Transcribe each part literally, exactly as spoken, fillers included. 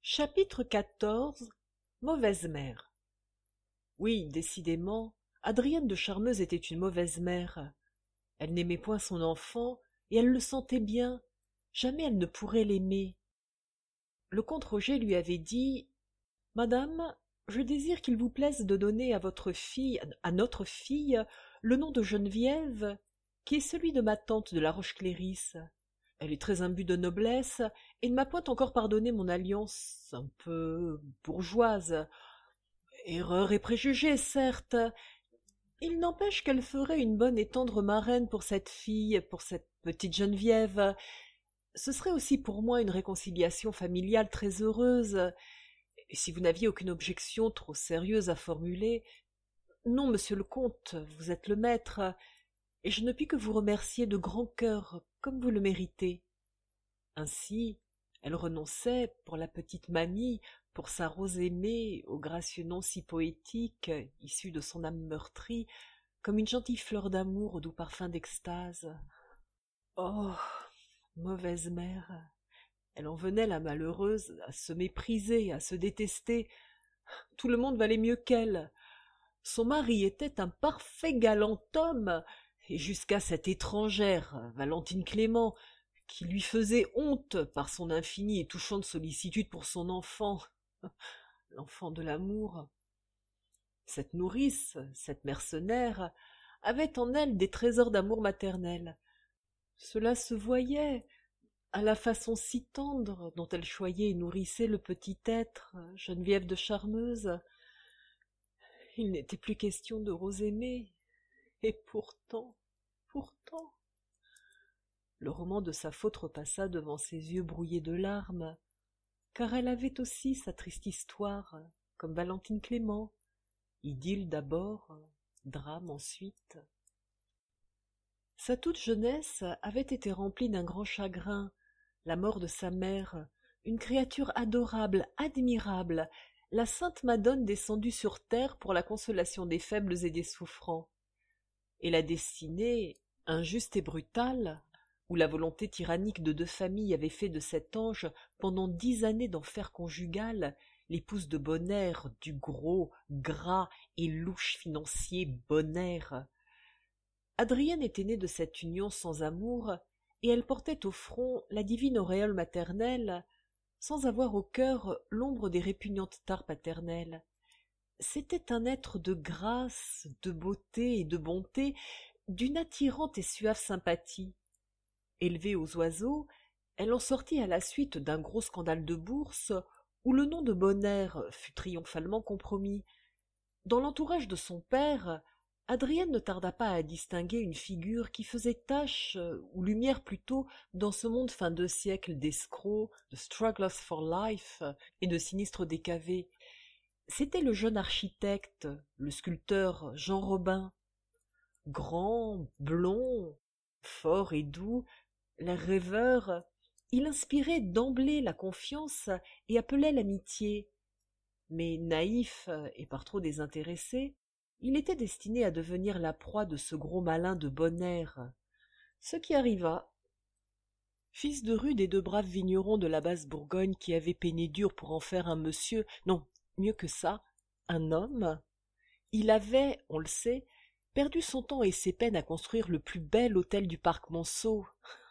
Chapitre quatorze. Mauvaise mère. Oui, décidément, Adrienne de Charmeuse était une mauvaise mère. Elle n'aimait point son enfant, et elle le sentait bien. Jamais elle ne pourrait l'aimer. Le comte Roger lui avait dit « Madame, je désire qu'il vous plaise de donner à votre fille, à notre fille, le nom de Geneviève, qui est celui de ma tante de la Roche-Clérisse. Elle est très imbue de noblesse, et ne m'a point encore pardonné mon alliance un peu bourgeoise. Erreur et préjugés, certes. Il n'empêche qu'elle ferait une bonne et tendre marraine pour cette fille, pour cette petite Geneviève. Ce serait aussi pour moi une réconciliation familiale très heureuse. Et si vous n'aviez aucune objection trop sérieuse à formuler... Non, monsieur le comte, vous êtes le maître, et je ne puis que vous remercier de grand cœur, comme vous le méritez. » Ainsi, elle renonçait, pour la petite mamie, pour sa rose aimée, au gracieux nom si poétique, issu de son âme meurtrie, comme une gentille fleur d'amour au doux parfum d'extase. Oh, mauvaise mère! Elle en venait, la malheureuse, à se mépriser, à se détester. Tout le monde valait mieux qu'elle. Son mari était un parfait galant homme, et jusqu'à cette étrangère, Valentine Clément, qui lui faisait honte par son infinie et touchante sollicitude pour son enfant, l'enfant de l'amour. Cette nourrice, cette mercenaire, avait en elle des trésors d'amour maternel. Cela se voyait à la façon si tendre dont elle choyait et nourrissait le petit être, Geneviève de Charmeuse. Il n'était plus question de rose aimée, et pourtant, pourtant... Le roman de sa faute repassa devant ses yeux brouillés de larmes, car elle avait aussi sa triste histoire, comme Valentine Clément. Idylle d'abord, drame ensuite. Sa toute jeunesse avait été remplie d'un grand chagrin, la mort de sa mère, une créature adorable, admirable, la sainte Madone descendue sur terre pour la consolation des faibles et des souffrants. Et la destinée, injuste et brutale, où la volonté tyrannique de deux familles avait fait de cet ange, pendant dix années d'enfer conjugal, l'épouse de Bonnaire, du gros, gras et louche financier Bonnaire. Adrienne était née de cette union sans amour, et elle portait au front la divine auréole maternelle, sans avoir au cœur l'ombre des répugnantes tares paternelles. C'était un être de grâce, de beauté et de bonté, d'une attirante et suave sympathie. Élevée aux oiseaux, elle en sortit à la suite d'un gros scandale de bourse où le nom de Bonnaire fut triomphalement compromis. Dans l'entourage de son père, Adrienne ne tarda pas à distinguer une figure qui faisait tache, ou lumière plutôt, dans ce monde fin de siècle d'escrocs, de strugglers for life et de sinistres décavés. C'était le jeune architecte, le sculpteur Jean Robin. Grand, blond, fort et doux, l'air rêveur, il inspirait d'emblée la confiance et appelait l'amitié. Mais naïf et par trop désintéressé, il était destiné à devenir la proie de ce gros malin de Bonnaire. Ce qui arriva. Fils de rude et de braves vignerons de la basse Bourgogne qui avaient peiné dur pour en faire un monsieur, non, mieux que ça, un homme, il avait, on le sait, perdu son temps et ses peines à construire le plus bel hôtel du parc Monceau.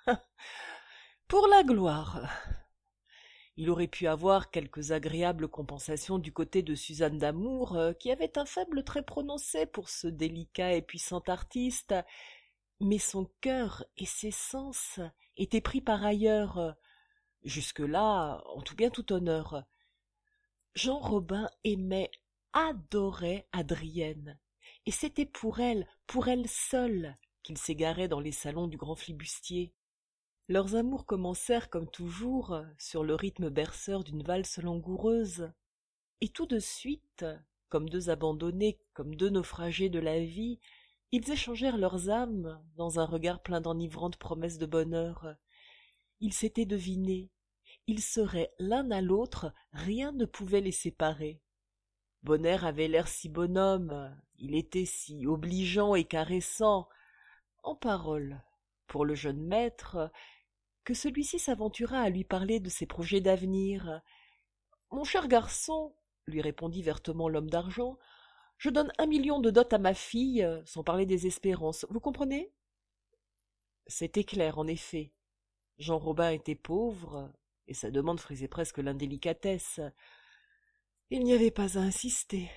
Pour la gloire. Il aurait pu avoir quelques agréables compensations du côté de Suzanne d'Amour, qui avait un faible très prononcé pour ce délicat et puissant artiste, mais son cœur et ses sens étaient pris par ailleurs. Jusque-là, en tout bien tout honneur. Jean Robin aimait, adorait Adrienne, et c'était pour elle, pour elle seule, qu'il s'égarait dans les salons du grand flibustier. Leurs amours commencèrent, comme toujours, sur le rythme berceur d'une valse langoureuse, et tout de suite, comme deux abandonnés, comme deux naufragés de la vie, ils échangèrent leurs âmes dans un regard plein d'enivrantes promesses de bonheur. Ils s'étaient devinés, ils seraient l'un à l'autre, rien ne pouvait les séparer. Bonnaire avait l'air si bonhomme, il était si obligeant et caressant, en paroles, pour le jeune maître, que celui-ci s'aventura à lui parler de ses projets d'avenir. Mon cher garçon, lui répondit vertement l'homme d'argent, je donne un million de dot à ma fille, sans parler des espérances. Vous comprenez? C'était clair, en effet. Jean Robin était pauvre, et sa demande frisait presque l'indélicatesse. Il n'y avait pas à insister.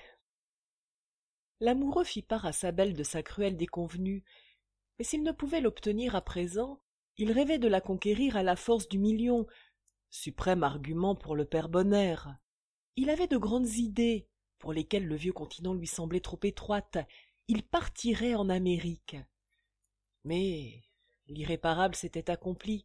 L'amoureux fit part à sa belle de sa cruelle déconvenue, mais s'il ne pouvait l'obtenir à présent, il rêvait de la conquérir à la force du million, suprême argument pour le père Bonnaire. Il avait de grandes idées, pour lesquelles le vieux continent lui semblait trop étroite. Il partirait en Amérique. Mais l'irréparable s'était accompli.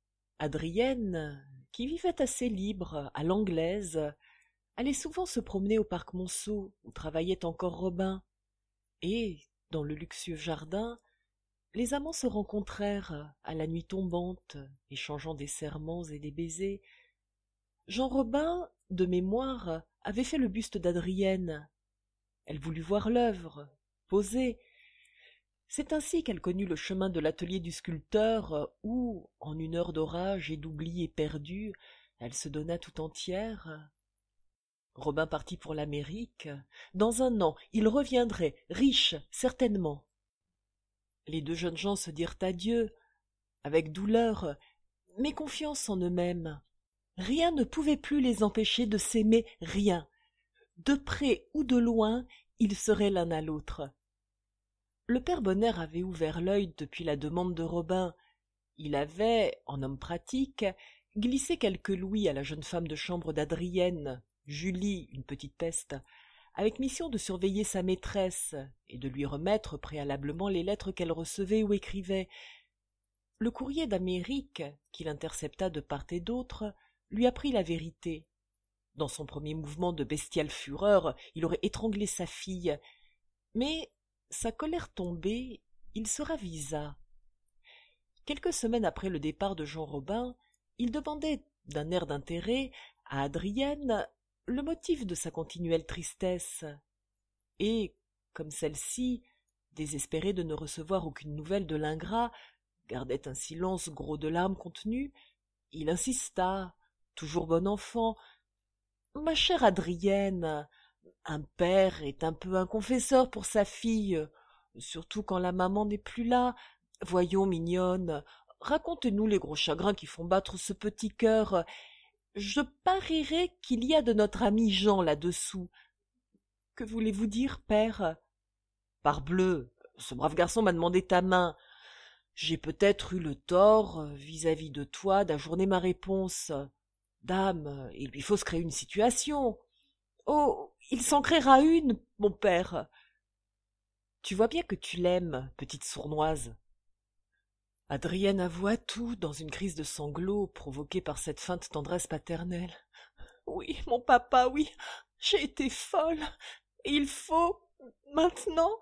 Adrienne, qui vivait assez libre, à l'anglaise, allait souvent se promener au parc Monceau, où travaillait encore Robin, et, dans le luxueux jardin, les amants se rencontrèrent à la nuit tombante, échangeant des serments et des baisers. Jean Robin, de mémoire, avait fait le buste d'Adrienne. Elle voulut voir l'œuvre, poser. C'est ainsi qu'elle connut le chemin de l'atelier du sculpteur où, en une heure d'orage et d'oubli éperdu, elle se donna tout entière. Robin partit pour l'Amérique. Dans un an, il reviendrait, riche, certainement. Les deux jeunes gens se dirent adieu, avec douleur, mais confiance en eux-mêmes. Rien ne pouvait plus les empêcher de s'aimer, rien. De près ou de loin, ils seraient l'un à l'autre. Le père Bonnaire avait ouvert l'œil depuis la demande de Robin. Il avait, en homme pratique, glissé quelques louis à la jeune femme de chambre d'Adrienne, Julie, une petite peste, avec mission de surveiller sa maîtresse et de lui remettre préalablement les lettres qu'elle recevait ou écrivait. Le courrier d'Amérique, qu'il intercepta de part et d'autre, lui apprit la vérité. Dans son premier mouvement de bestiale fureur, il aurait étranglé sa fille, mais, sa colère tombée, il se ravisa. Quelques semaines après le départ de Jean Robin, il demandait, d'un air d'intérêt, à Adrienne le motif de sa continuelle tristesse, et, comme celle-ci, désespérée de ne recevoir aucune nouvelle de l'ingrat, gardait un silence gros de larmes contenues, il insista, toujours bon enfant. « Ma chère Adrienne, un père est un peu un confesseur pour sa fille, surtout quand la maman n'est plus là. Voyons, mignonne, raconte-nous les gros chagrins qui font battre ce petit cœur. Je parierais qu'il y a de notre ami Jean là-dessous. Que voulez-vous dire, père? Parbleu, ce brave garçon m'a demandé ta main. J'ai peut-être eu le tort, vis-à-vis de toi, d'ajourner ma réponse. Dame, il lui faut se créer une situation. Oh, il s'en créera une, mon père. Tu vois bien que tu l'aimes, petite sournoise. Adrienne avoua tout dans une crise de sanglots provoquée par cette feinte tendresse paternelle. Oui, mon papa, oui, j'ai été folle, et il faut, maintenant...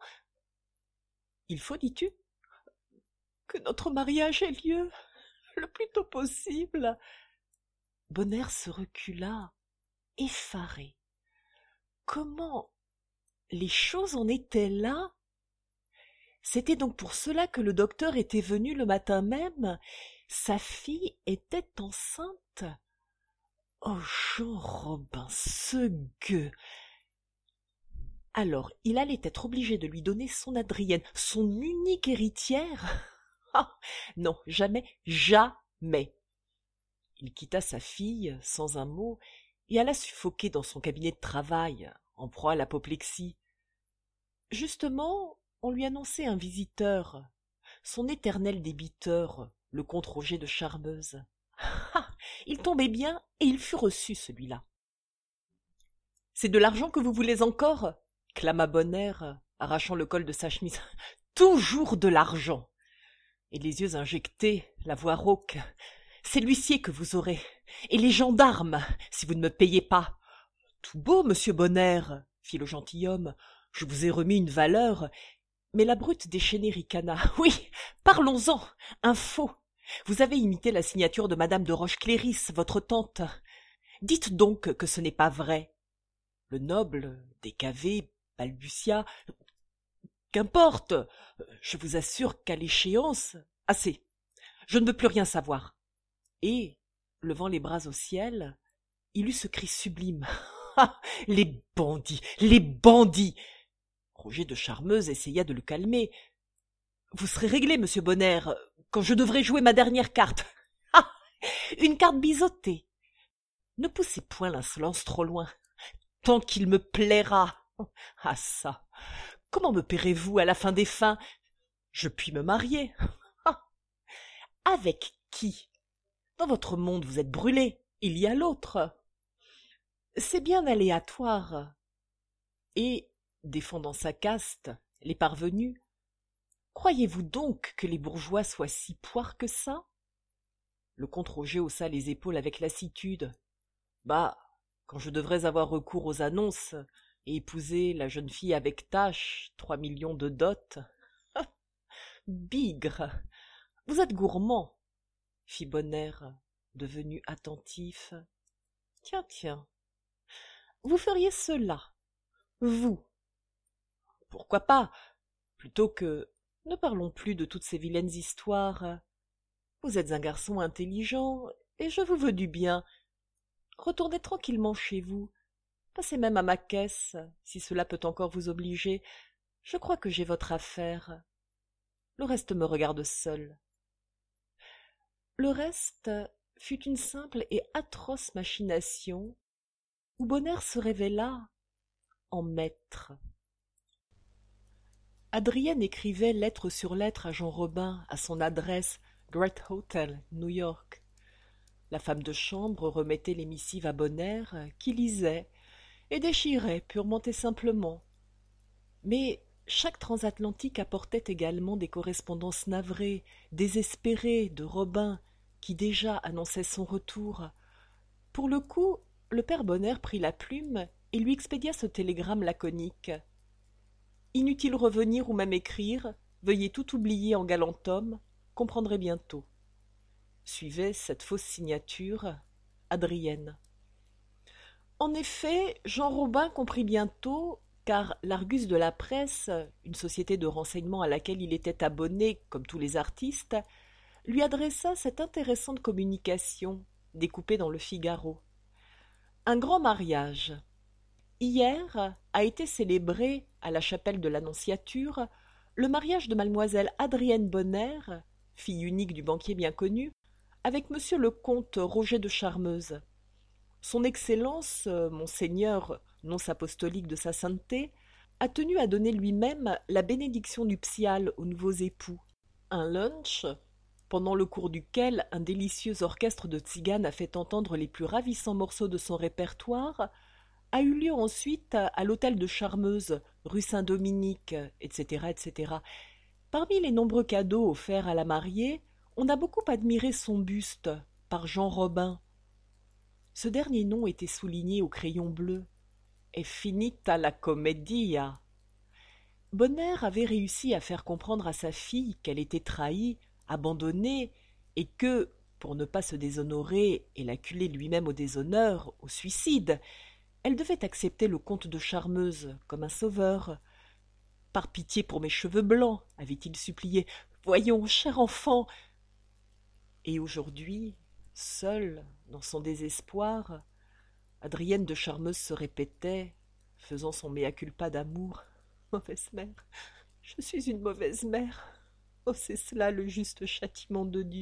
Il faut, dis-tu? Que notre mariage ait lieu le plus tôt possible. Bonnaire se recula, effaré. Comment les choses en étaient là? C'était donc pour cela que le docteur était venu le matin même. Sa fille était enceinte. Oh, Jean Robin, ce gueux! Alors, il allait être obligé de lui donner son Adrienne, son unique héritière? Ah, non, jamais, jamais! Il quitta sa fille sans un mot et alla suffoquer dans son cabinet de travail, en proie à l'apoplexie. Justement, on lui annonçait un visiteur, son éternel débiteur, le comte Roger de Charmeuse. Ah, il tombait bien et il fut reçu, celui-là. « C'est de l'argent que vous voulez encore ?» clama Bonnaire, arrachant le col de sa chemise. « Toujours de l'argent !» Et les yeux injectés, la voix rauque. « C'est l'huissier que vous aurez, et les gendarmes, si vous ne me payez pas. »« Tout beau, monsieur Bonnaire, » fit le gentilhomme, « je vous ai remis une valeur. » Mais la brute déchaînée ricana. « Oui, parlons-en, un faux. Vous avez imité la signature de madame de Roche-Cléris, votre tante. Dites donc que ce n'est pas vrai. » Le noble, décavé, balbutia. « Qu'importe, je vous assure qu'à l'échéance... Assez, je ne veux plus rien savoir. » Et, levant les bras au ciel, il eut ce cri sublime. « Ah, les bandits, les bandits !» Roger de Charmeuse essaya de le calmer. « Vous serez réglé, monsieur Bonner, quand je devrai jouer ma dernière carte. Ah, une carte biseautée. Ne poussez point l'insolence trop loin, tant qu'il me plaira. Ah ça, comment me paierez-vous à la fin des fins? Je puis me marier. Ah, avec qui? Dans votre monde vous êtes brûlé, il y a l'autre. C'est bien aléatoire. » Et, défendant sa caste, les parvenus, croyez-vous donc que les bourgeois soient si poires que ça? Le comte Roger haussa les épaules avec lassitude. Bah, quand je devrais avoir recours aux annonces et épouser la jeune fille avec tâche, trois millions de dot. Bigre, vous êtes gourmand, fit Bonner, devenu attentif. Tiens, tiens, vous feriez cela, vous. Pourquoi pas, plutôt que... Ne parlons plus de toutes ces vilaines histoires. Vous êtes un garçon intelligent, et je vous veux du bien. Retournez tranquillement chez vous. Passez même à ma caisse, si cela peut encore vous obliger. Je crois que j'ai votre affaire. Le reste me regarde seul. Le reste fut une simple et atroce machination, où Bonner se révéla en maître. Adrienne écrivait lettre sur lettre à Jean Robin, à son adresse Great Hotel, New York. La femme de chambre remettait les missives à Bonner, qui lisait et déchirait purement et simplement. Mais chaque transatlantique apportait également des correspondances navrées, désespérées de Robin, qui déjà annonçait son retour. Pour le coup, le père Bonner prit la plume et lui expédia ce télégramme laconique. Inutile revenir ou même écrire, veuillez tout oublier en galant homme, comprendrez bientôt. Suivait cette fausse signature, Adrienne. En effet, Jean Robin comprit bientôt, car l'Argus de la presse, une société de renseignement à laquelle il était abonné comme tous les artistes, lui adressa cette intéressante communication, découpée dans le Figaro. Un grand mariage. Hier a été célébré, à la chapelle de l'Annonciature, le mariage de mademoiselle Adrienne Bonner, fille unique du banquier bien connu, avec monsieur le comte Roger de Charmeuse. Son Excellence, monseigneur, nonce apostolique de sa sainteté, a tenu à donner lui-même la bénédiction nuptiale aux nouveaux époux. Un lunch, pendant le cours duquel un délicieux orchestre de tziganes a fait entendre les plus ravissants morceaux de son répertoire, a eu lieu ensuite à l'hôtel de Charmeuse, rue Saint-Dominique, et cetera, et cetera. Parmi les nombreux cadeaux offerts à la mariée, on a beaucoup admiré son buste, par Jean Robin. Ce dernier nom était souligné au crayon bleu. « È finita la commedia ». Bonner avait réussi à faire comprendre à sa fille qu'elle était trahie, abandonnée, et que, pour ne pas se déshonorer et l'acculer lui-même au déshonneur, au suicide, elle devait accepter le comte de Charmeuse comme un sauveur. « Par pitié pour mes cheveux blancs, avait-il supplié. Voyons, cher enfant. » Et aujourd'hui, seule, dans son désespoir, Adrienne de Charmeuse se répétait, faisant son mea culpa d'amour. « Mauvaise mère, je suis une mauvaise mère. Oh, c'est cela le juste châtiment de Dieu. »